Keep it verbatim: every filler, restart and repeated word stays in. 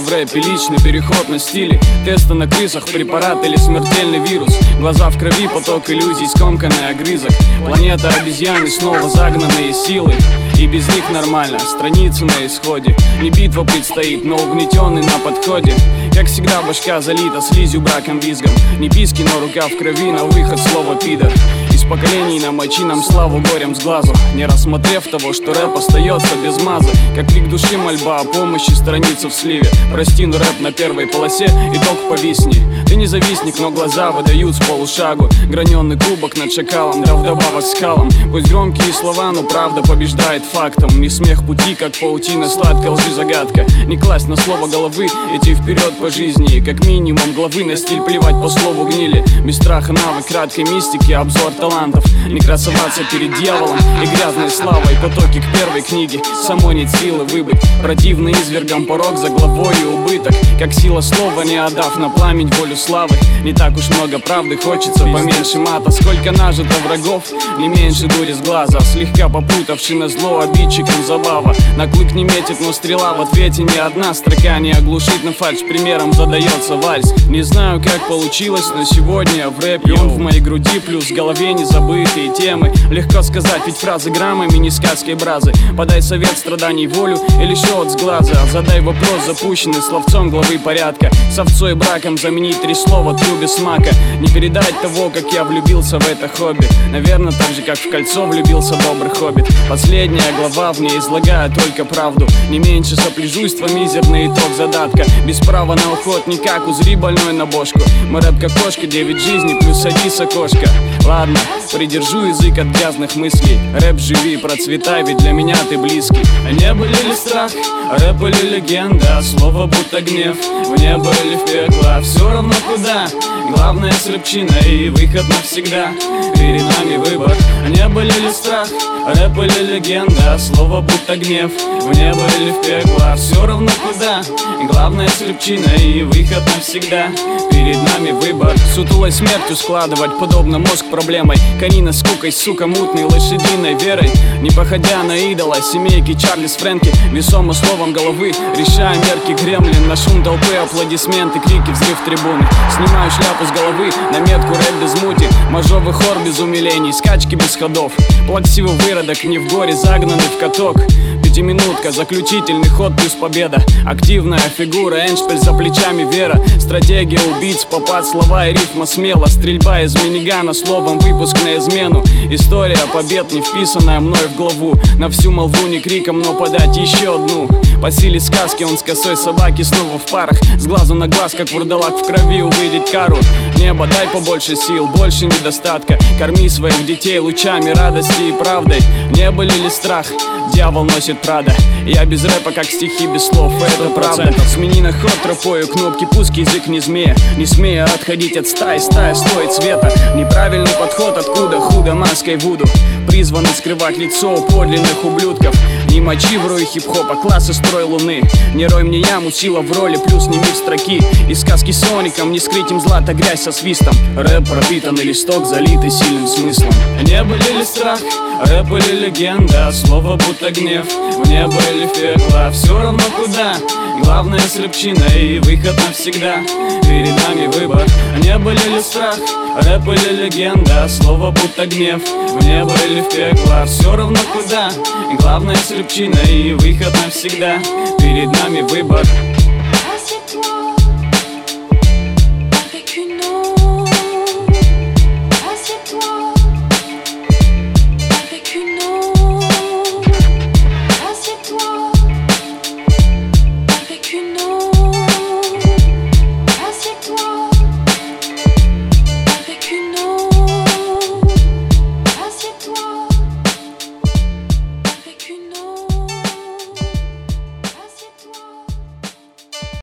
в рэпе, личный переход на стиле. Тесты на крысах, препарат или смертельный вирус. Глаза в крови, поток иллюзий, скомканный огрызок. Планета обезьяны снова загнанные силой, и без них нормально, страницы на исходе. Не битва предстоит, но угнетенный на подходе. Как всегда башка залита слизью, браком, визгом. Не писки, но рука в крови, на выход слово пидор. Из поколений намочи нам славу горем с глазу, не рассмотрев того, что рэп остается без мазы. Как крик души, мольба о помощи, страница в сливе. Прости, но рэп на первой полосе, итог повисни. Ты не завистник, но глаза выдают с полушагу. Граненый кубок над шакалом, да вдобавок скалом. Пусть громкие слова, но правда побеждает фактом. Не смех пути, как паутина, сладкая лжи загадка. Не класть на слово головы, идти вперед по жизни. Как минимум главы на стиль плевать по слову гнили. Без страха навык краткой мистики, обзор талантов. Не красоваться перед дьяволом и грязной славой. Потоки к первой книге, самой нет силы выбыть. Противный извергом порог за главой и убыток. Как сила слова, не отдав на пламень волю славы. Не так уж много правды, хочется поменьше мата. Сколько нажито врагов, не меньше дури с глаза. Слегка попутавший на зло обидчикам забава. На клык не метит, но стрела в ответе ни одна строка не оглушит, на фальшь примером задается вальс. Не знаю, как получилось, но сегодня в рэпе он в моей груди, плюс в голове незабытые темы. Легко сказать, ведь фразы граммами, не сказкой бразы. Подай совет, страданий волю или шот с глаза. Задай вопрос, запущенный словцом главы порядка. С овцой браком заменить три слова трубе смака. Не передать того, как я влюбился в это хобби. Наверное, так же, как в кольцо влюбился добрый хоббит. Последняя глава, в ней излагаю только правду. Не меньше сопляжуйства, мизерный итог задатка. Без права на уход никак, узри больной на бошку. Мы рэп как кошка, девять жизней плюс садись окошко. Ладно, придержу язык от грязных мыслей. Рэп живи, процветай, ведь для меня ты близкий. Небо или страх, рэп или легенда. Слово будто гнев, в небо или в пекло. Все равно куда, главное слепчина и выход навсегда. Перед нами выбор. Небо или страх, рэп или легенда. Слово будто гнев, в небо или в пекло. Все равно куда, главное слепчина и выход навсегда. Перед нами выбор. Сутулой смертью складывать подобно мозг проблемой. Конина скукой, сука, мутной лошадиной верой. Не походя на идола семейки Чарли с Фрэнки. Весомо словом головы, решая мерки гремлин. На шум толпы, аплодисменты, крики, взрыв трибуны. Снимаю шляпу с головы, на метку рэп без мути. Мажовый хор без умилений, скачки без ходов. Плаксивый выродок, не в горе, загнанный в каток. Пятиминутка, заключительный ход плюс победа. Активная фигура, эндшпиль за плечами вера. Стратегия убийц, попад, слова и рифма смело. Стрельба из минигана, словом выпуск на измену. История побед, не вписанная мной в главу. На всю молву не криком, но подать еще одну. По силе сказки он с косой собаки снова в парах. С глазу на глаз, как вурдалак в крови увидеть кару. Небо, дай побольше сил, больше недостатка. Корми своих детей лучами радости и правдой. Небо ли страх, дьявол носит Прада. Я без рэпа, как стихи без слов, это правда. Смени на ход тропою кнопки, пуск, язык не змея. Не смея отходить от стаи, стая стоит цвета. Неправильный подход, откуда худо маской вуду. Призваны скрывать лицо у подлинных ублюдков. Не мочи в рой хип-хопа, классы строй луны. Не рой мне яму, сила в роли, плюс не мир строки. Из сказки соником, не скрыть им злато, грязь со свистом. Рэп пропитанный листок, залитый сильным смыслом. Небо или страх, рэп или легенда. Слово будто гнев, в небо или в пекло. Все равно куда, главное слепчина и выход навсегда. Перед нами выбор. Небо или страх, рэп или легенда. Слово будто гнев, в небо или в пекло. Все равно куда, главное слепчина и выход навсегда. Перед нами выбор.